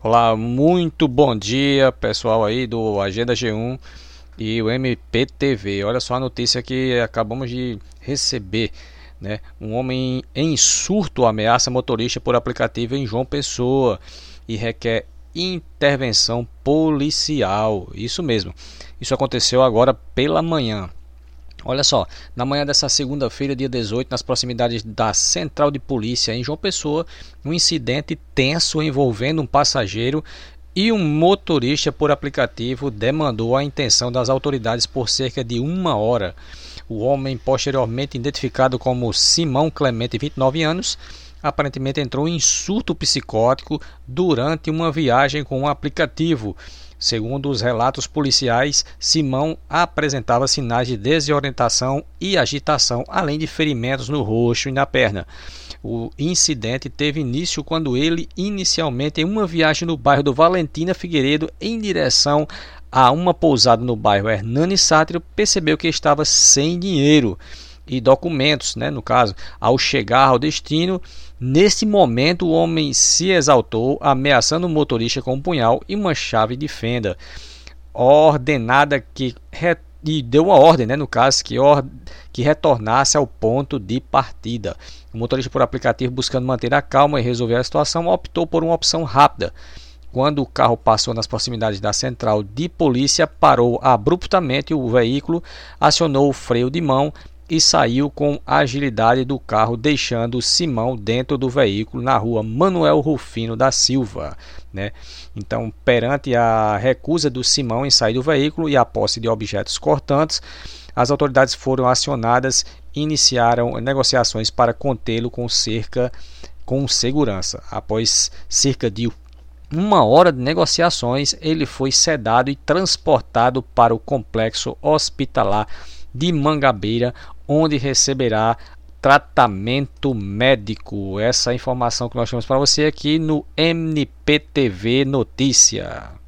Olá, muito bom dia, pessoal aí do Agenda G1 e o MPTV. Olha só a notícia que acabamos de receber, né? Um homem em surto ameaça motorista por aplicativo em João Pessoa e requer intervenção policial. Isso mesmo. Isso aconteceu agora pela manhã. Olha só, na manhã dessa segunda-feira, dia 18, nas proximidades da Central de Polícia em João Pessoa, um incidente tenso envolvendo um passageiro e um motorista por aplicativo demandou a intenção das autoridades por cerca de uma hora. O homem, posteriormente identificado como Simão Clemente, 29 anos, aparentemente entrou em surto psicótico durante uma viagem com um aplicativo. Segundo os relatos policiais, Simão apresentava sinais de desorientação e agitação, além de ferimentos no rosto e na perna. O incidente teve início quando ele, inicialmente em uma viagem no bairro do Valentina Figueiredo, em direção a uma pousada no bairro Hernani Sátiro, percebeu que estava sem dinheiro e documentos, no caso. Ao chegar ao destino, nesse momento o homem se exaltou, ameaçando o motorista com um punhal e uma chave de fenda, e deu uma ordem, no caso, que retornasse ao ponto de partida. O motorista por aplicativo, buscando manter a calma e resolver a situação, optou por uma opção rápida. Quando o carro passou nas proximidades da central de polícia, parou abruptamente o veículo, acionou o freio de mão e saiu com agilidade do carro, deixando Simão dentro do veículo na rua Manuel Rufino da Silva. Então, perante a recusa do Simão em sair do veículo e a posse de objetos cortantes, as autoridades foram acionadas e iniciaram negociações para contê-lo com segurança. Após cerca de uma hora de negociações, ele foi sedado e transportado para o complexo hospitalar de Mangabeira, onde receberá tratamento médico. Essa é a informação que nós temos para você aqui no MPTV Notícia.